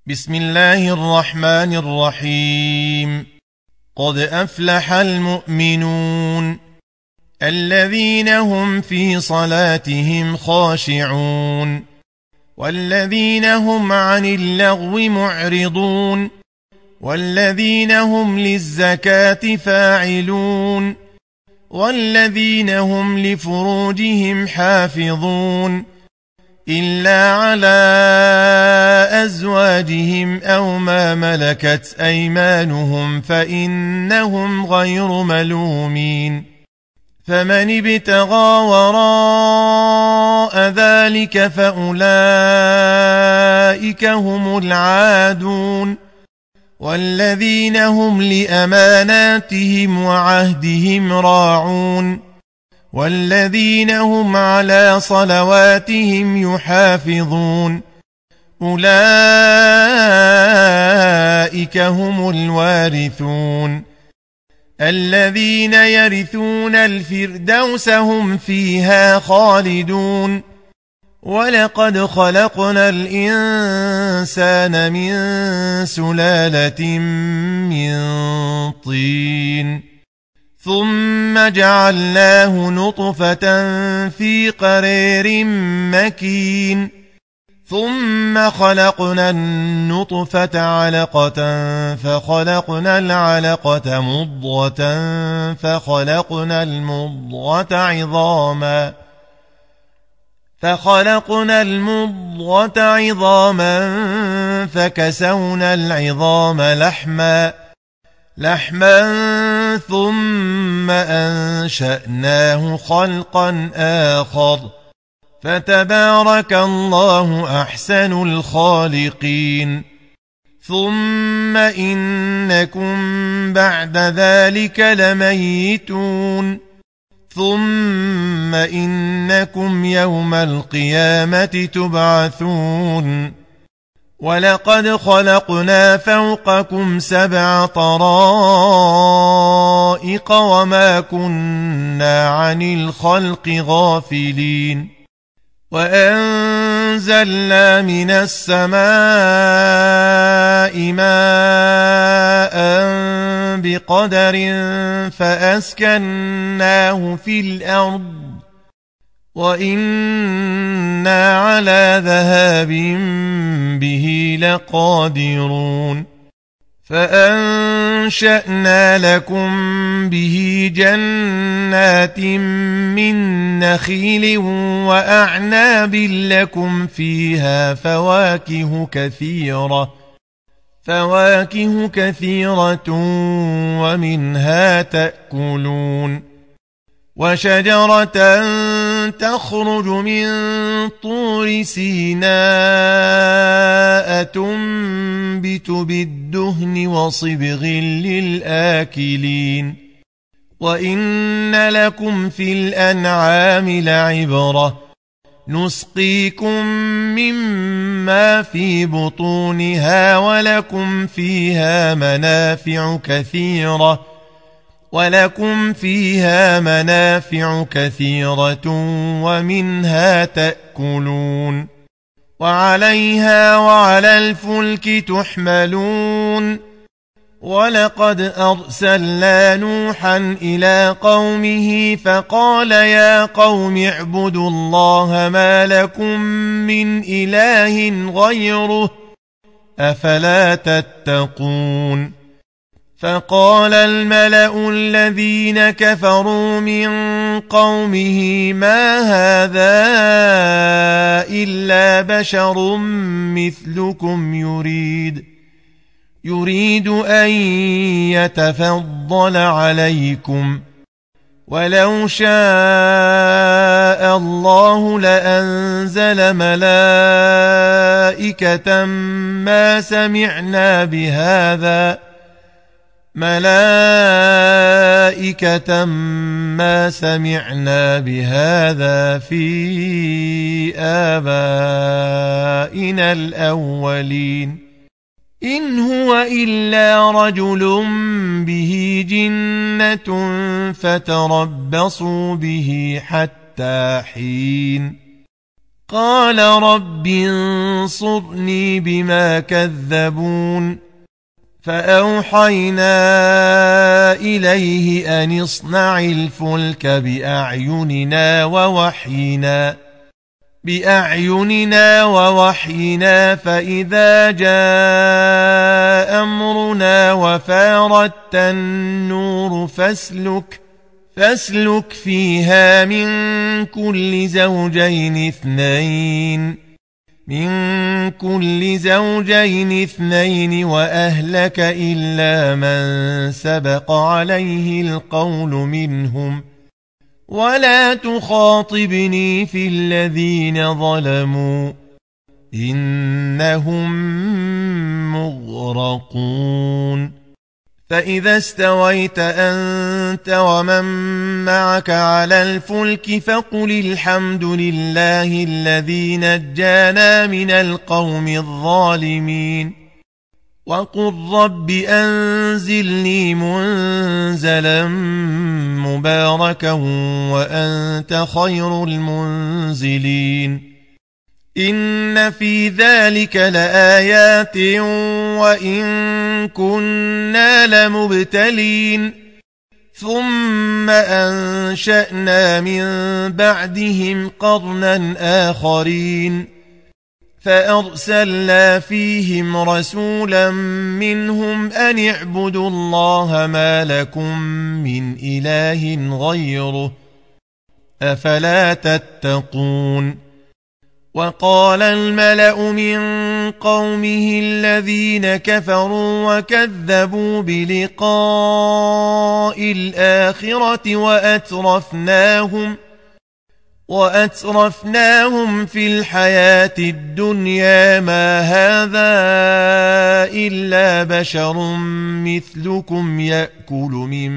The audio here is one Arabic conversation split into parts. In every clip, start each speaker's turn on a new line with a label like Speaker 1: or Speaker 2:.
Speaker 1: بسم الله الرحمن الرحيم. قد أفلح المؤمنون الذين هم في صلاتهم خاشعون والذين هم عن اللغو معرضون والذين هم للزكاة فاعلون والذين هم لفروجهم حافظون إلا على أزواجهم أو ما ملكت أيمانهم فإنهم غير ملومين. فمن ابتغى وراء ذلك فأولئك هم العادون والذين هم لأماناتهم وعهدهم راعون والذين هم على صلواتهم يحافظون أولئك هم الوارثون الذين يرثون الفردوس هم فيها خالدون. ولقد خلقنا الإنسان من سلالة من طين ثم جعلناه نطفة في قرير مكين ثم خلقنا النطفة علقة فخلقنا العلقة مضغة فخلقنا المضغة عظاما فكسونا العظام لحما ثم أنشأناه خلقا آخر فتبارك الله أحسن الخالقين. ثم إنكم بعد ذلك لميتون ثم إنكم يوم القيامة تبعثون. ولقد خلقنا فوقكم 7 طرائق وما كنا عن الخلق غافلين. وأنزلنا من السماء ماء بقدر فأسكناه في الأرض وإنا على ذهاب به لقادرون. فأنشأنا لكم به جنات من نخيل وأعناب لكم فيها فواكه كثيرة ومنها تأكلون. وشجرة تخرج من طور سيناء تنبت بالدهن وصبغ للآكلين. وإن لكم في الأنعام لعبرة نسقيكم مما في بطونها ولكم فيها منافع كثيرة ومنها تأكلون وعليها وعلى الفلك تحملون. ولقد أرسلنا نوحا إلى قومه فقال يا قوم اعبدوا الله ما لكم من إله غيره أفلا تتقون. فقال الملأ الذين كفروا من قومه ما هذا إلا بشر مثلكم يريد أن يتفضل عليكم ولو شاء الله لأنزل ملائكة ما سمعنا بهذا في آبائنا الأولين إن هو إلا رجل به جنة فتربصوا به حتى حين قال رب انصرني بما كذبون فأوحينا إليه أن اصنع الفلك بأعيننا ووحينا فإذا جاء أمرنا وفاردت النور فاسلك فيها من كل زوجين اثنين وأهلك إلا من سبق عليه القول منهم ولا تخاطبني في الذين ظلموا إنهم مغرقون فإذا استويت أنت ومن معك على الفلك فقل الحمد لله الذي نجانا من القوم الظالمين وقل رب أنزلني منزلا مباركا وأنت خير المنزلين إن في ذلك لآيات وإن كنا لمبتلين ثم أنشأنا من بعدهم قرنا آخرين فأرسلنا فيهم رسولا منهم أن اعبدوا الله ما لكم من إله غيره أفلا تتقون وقال الملأ من قومه الذين كفروا وكذبوا بلقاء الآخرة وأترفناهم في الحياة الدنيا ما هذا إلا بشر مثلكم يأكل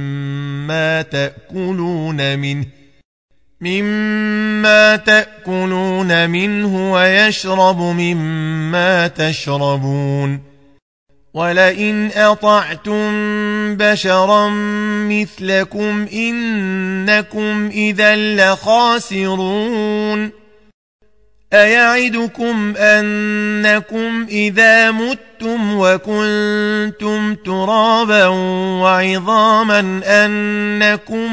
Speaker 1: مما تأكلون منه ويشرب مما تشربون ولئن أطعتم بشرا مثلكم إنكم إذا لخاسرون أيعدكم أنكم إذا متم وكنتم ترابا وعظاما أنكم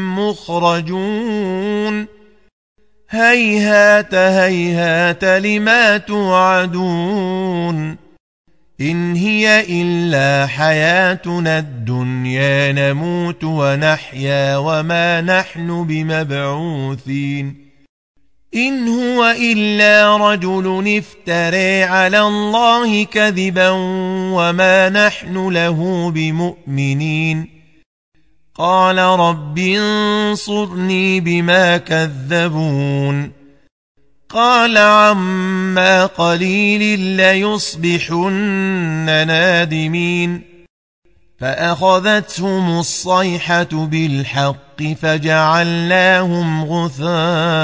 Speaker 1: مخرجون هيهات هيهات لما توعدون إن هي إلا حياتنا الدنيا نموت ونحيا وما نحن بمبعوثين إن هو إلا رجل افترى على الله كذبا وما نحن له بمؤمنين قال رب انصرني بما كذبون قال عما قليل ليصبحن نادمين فأخذتهم الصيحة بالحق فجعلناهم غثاء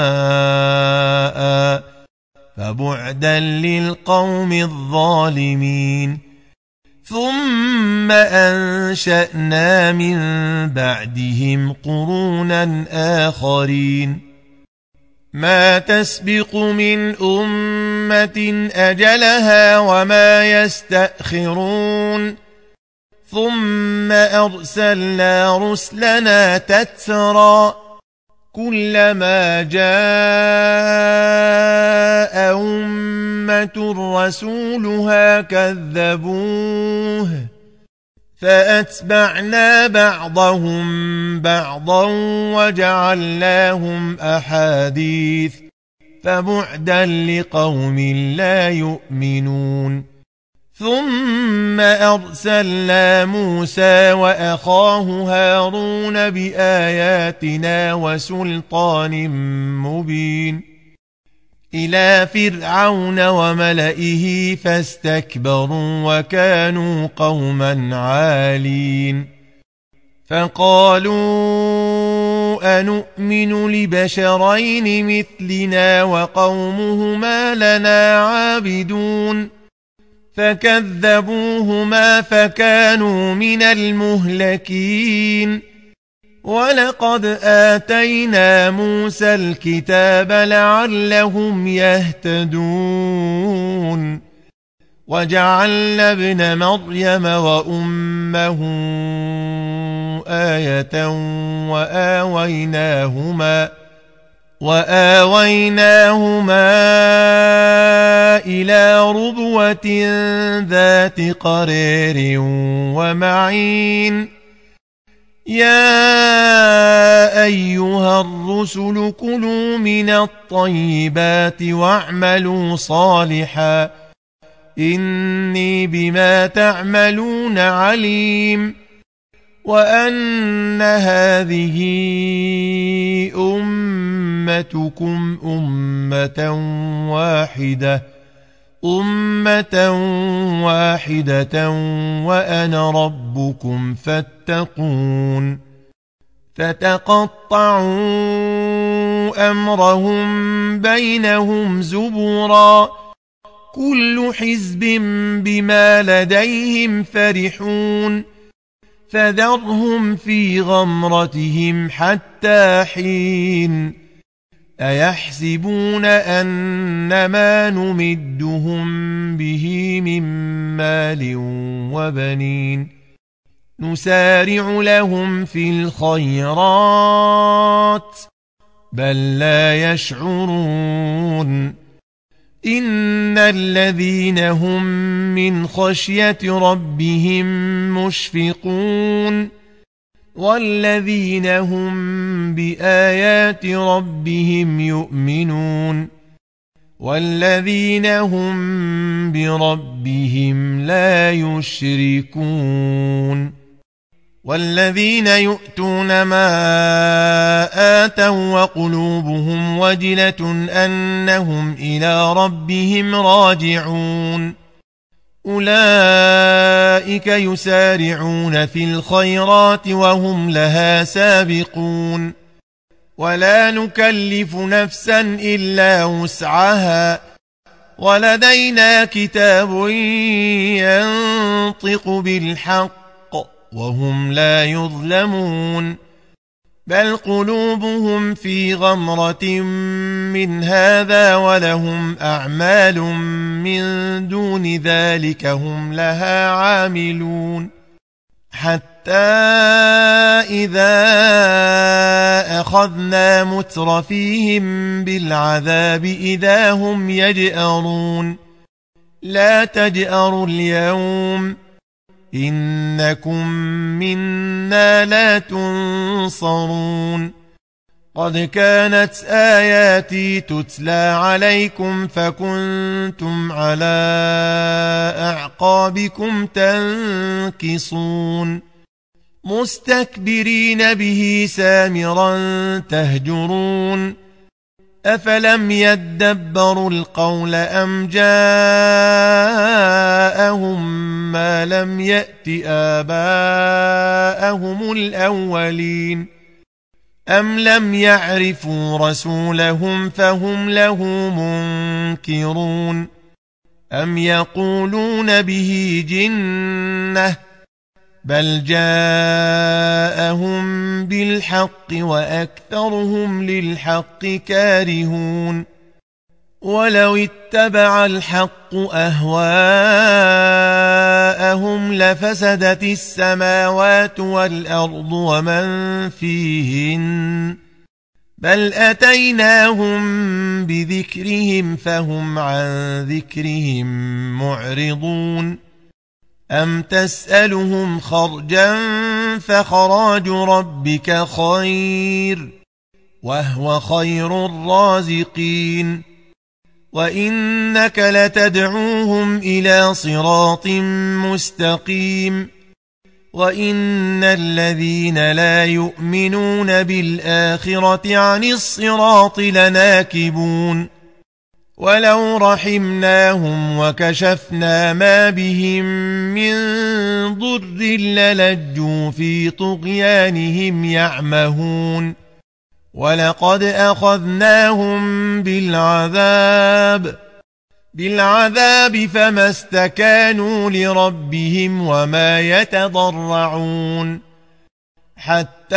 Speaker 1: فبعدا للقوم الظالمين ثم أنشأنا من بعدهم قرونا آخرين ما تسبق من أمة أجلها وما يستأخرون ثم أرسلنا رسلنا تترى كلما جاء أمة رسولها كذبوه فأتبعنا بعضهم بعضا وجعلناهم أحاديث فبعدا لقوم لا يؤمنون ثم أرسلنا موسى وأخاه هارون بآياتنا وسلطان مبين إلى فرعون وملئه فاستكبروا وكانوا قوما عالين فقالوا أنؤمن لبشرين مثلنا وقومهما لنا عابدون فكذبوهما فكانوا من المهلكين ولقد آتينا موسى الكتاب لعلهم يهتدون وجعلنا ابن مريم وأمه آية وآويناهما إلى ربوة ذات قرار ومعين يا أيها الرسل كلوا من الطيبات واعملوا صالحا إني بما تعملون عليم وأن هذه أمتكم أمة واحدة وأنا ربكم فاتقون فتقطعوا أمرهم بينهم زبرا كل حزب بما لديهم فرحون فذرهم في غمرتهم حتى حين أيحسبون أنما نمدهم به من مال وبنين نسارع لهم في الخيرات بل لا يشعرون إن الذين هم من خشية ربهم مشفقون والذين هم بآيات ربهم يؤمنون والذين هم بربهم لا يشركون والذين يؤتون ما آتوا وقلوبهم وجلة أنهم إلى ربهم راجعون أولئك يسارعون في الخيرات وهم لها سابقون ولا نكلف نفسا إلا وسعها ولدينا كتاب ينطق بالحق وهم لا يظلمون بل قلوبهم في غمرة من هذا ولهم أعمال من دون ذلك هم لها عاملون حتى إذا أخذنا مترفيهم بالعذاب إذا هم يجأرون لا تجأروا اليوم إنكم منا لا تنصرون قد كانت آياتي تتلى عليكم فكنتم على أعقابكم تنكصون مستكبرين به سامرا تهجرون أفلم يدبروا القول أم جاءهم ما لم يأت آباءهم الأولين أم لم يعرفوا رسولهم فهم له منكرون أم يقولون به جنة بل جاءهم بالحق وأكثرهم للحق كارهون ولو اتبع الحق أهواءهم لفسدت السماوات والأرض ومن فيهن بل أتيناهم بذكرهم فهم عن ذكرهم معرضون أم تسألهم خرجا فخراج ربك خير وهو خير الرازقين وإنك لتدعوهم إلى صراط مستقيم وإن الذين لا يؤمنون بالآخرة عن الصراط لناكبون ولو رحمناهم وكشفنا ما بهم من ضر للجوا في طغيانهم يعمهون ولقد أخذناهم بالعذاب فما استكانوا لربهم وما يتضرعون حتى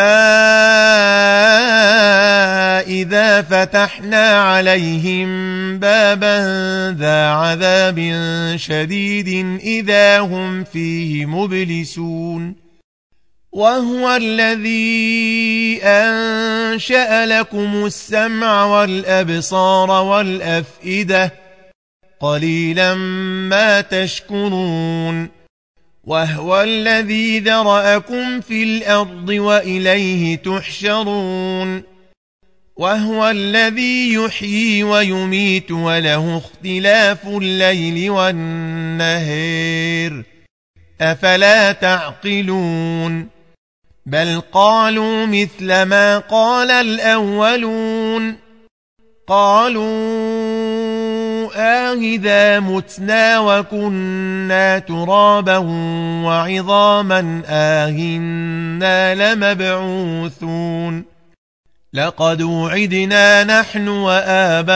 Speaker 1: إذا فتحنا عليهم بابا ذا عذاب شديد إذا هم فيه مبلسون وهو الذي أنشأ لكم السمع والأبصار والأفئدة قليلا ما تشكرون وهو الذي ذرأكم في الأرض وإليه تحشرون وهو الذي يحيي ويميت وله اختلاف الليل والنهار أفلا تعقلون بل قالوا مثل ما قال الأولون قالوا آهذا متنا وكنا ترابا وعظاما آهنا لمبعوثون لقد وعدنا نحن وآباؤنا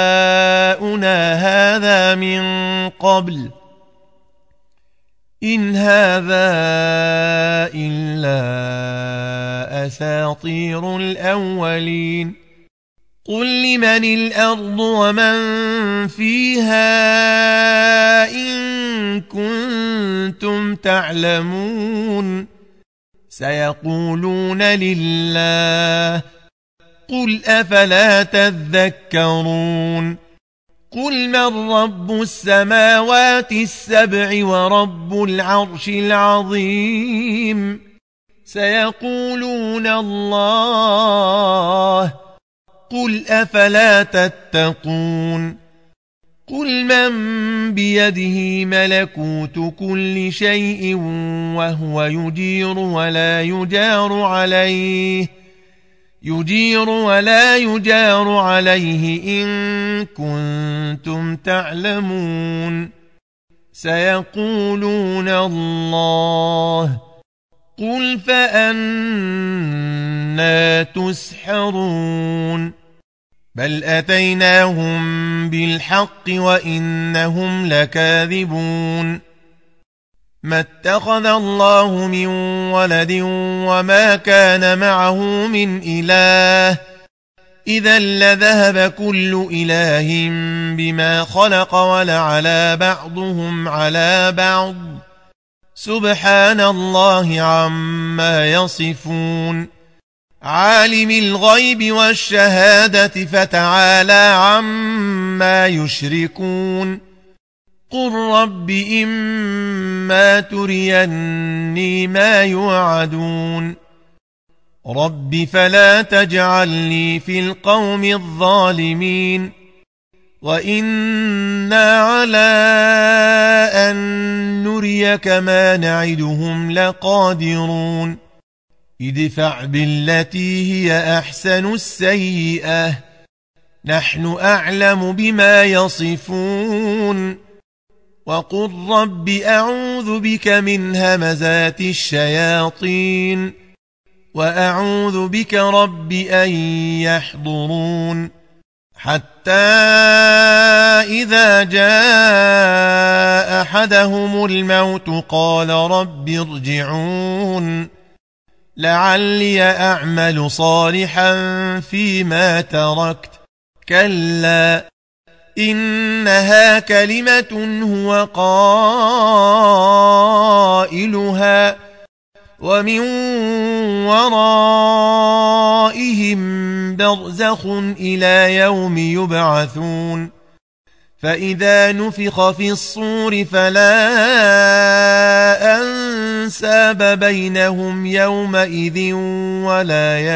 Speaker 1: هذا من قبل إن هذا إلا أساطير الأولين قل لمن الأرض ومن فيها إن كنتم تعلمون سيقولون لله قل أفلا تذكرون قل من رب السماوات السبع ورب العرش العظيم سيقولون الله قل أفلا تتقون قل من بيده ملكوت كل شيء وهو يجير ولا يجار عليه إن كنتم تعلمون سيقولون الله قل فأنى تسحرون بل أتيناهم بالحق وإنهم لكاذبون ما اتخذ الله من ولد وما كان معه من إله إذا لذهب كل إله بما خلق ولعلى بعضهم على بعض سبحان الله عما يصفون عالم الغيب والشهادة فتعالى عما يشركون قل رب إما تريني ما يوعدون رب فلا تجعلني في القوم الظالمين وإنا على أن نريك ما نعدهم لقادرون ادفع بالتي هي أحسن السيئة نحن أعلم بما يصفون وقل رب أعوذ بك من همزات الشياطين وأعوذ بك رب أن يحضرون حتى إذا جاء أحدهم الموت قال رب ارجعون لعلي أعمل صالحا فيما تركت كلا إنها كلمة هو قائلها ومن ورائهم برزخ إلى يوم يبعثون فإذا نفخ في الصور فلا أنساب بينهم يومئذ ولا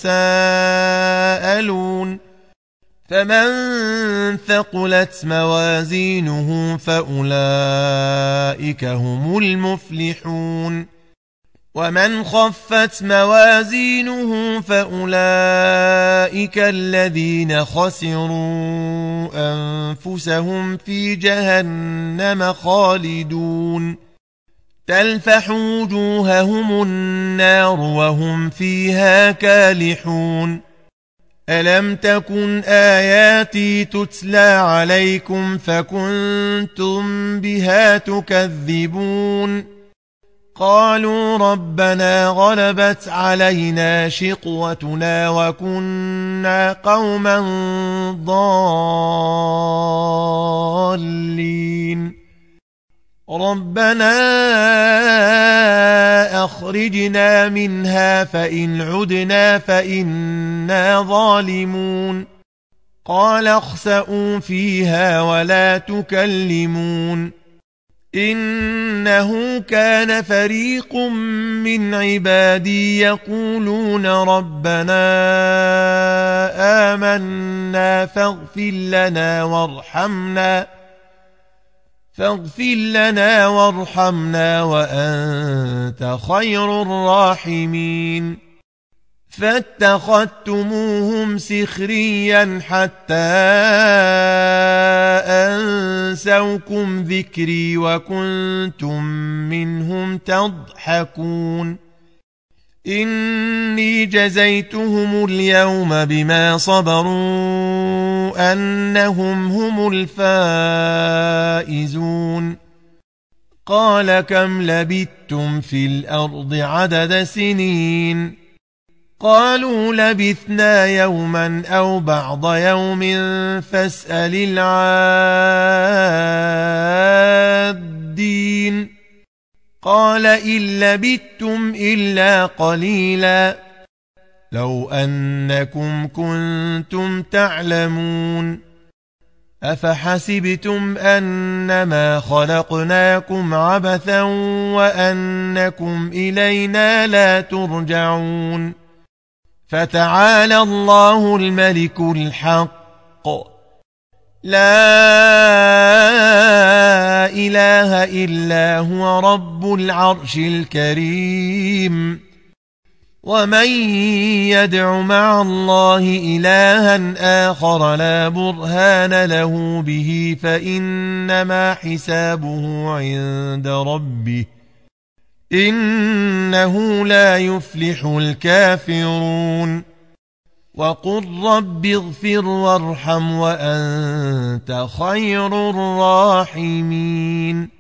Speaker 1: يتساءلون فمن ثقلت موازينه فأولئك هم المفلحون ومن خفت موازينه فأولئك الذين خسروا أنفسهم في جهنم خالدون تلفح وجوههم النار وهم فيها كالحون ألم تكن آياتي تتلى عليكم فكنتم بها تكذبون قالوا ربنا غلبت علينا شقوتنا وكنا قوما ضالين ربنا أخرجنا منها فإن عدنا فإنا ظالمون قال اخسئوا فيها ولا تكلمون إنه كان فريق من عبادي يقولون ربنا آمنا فاغفر لنا وارحمنا وأنت خير الراحمين فاتخذتموهم سخريا حتى أنسوكم ذكري وكنتم منهم تضحكون إني جزيتهم اليوم بما صبروا أنهم هم الفائزون قال كم لبثتم في الأرض عدد سنين قالوا لبثنا يوما أو بعض يوم فاسأل العادين قال إن لبثتم إلا قليلا لو أنكم كنتم تعلمون أفحسبتم أنما خلقناكم عبثا وأنكم إلينا لا ترجعون فتعالى الله الملك الحق لا إله إلا هو رب العرش الكريم ومن يدع مع الله إلها آخر لا برهان له به فإنما حسابه عند ربه إنه لا يفلح الكافرون وقل رب اغفر وارحم وأنت خير الراحمين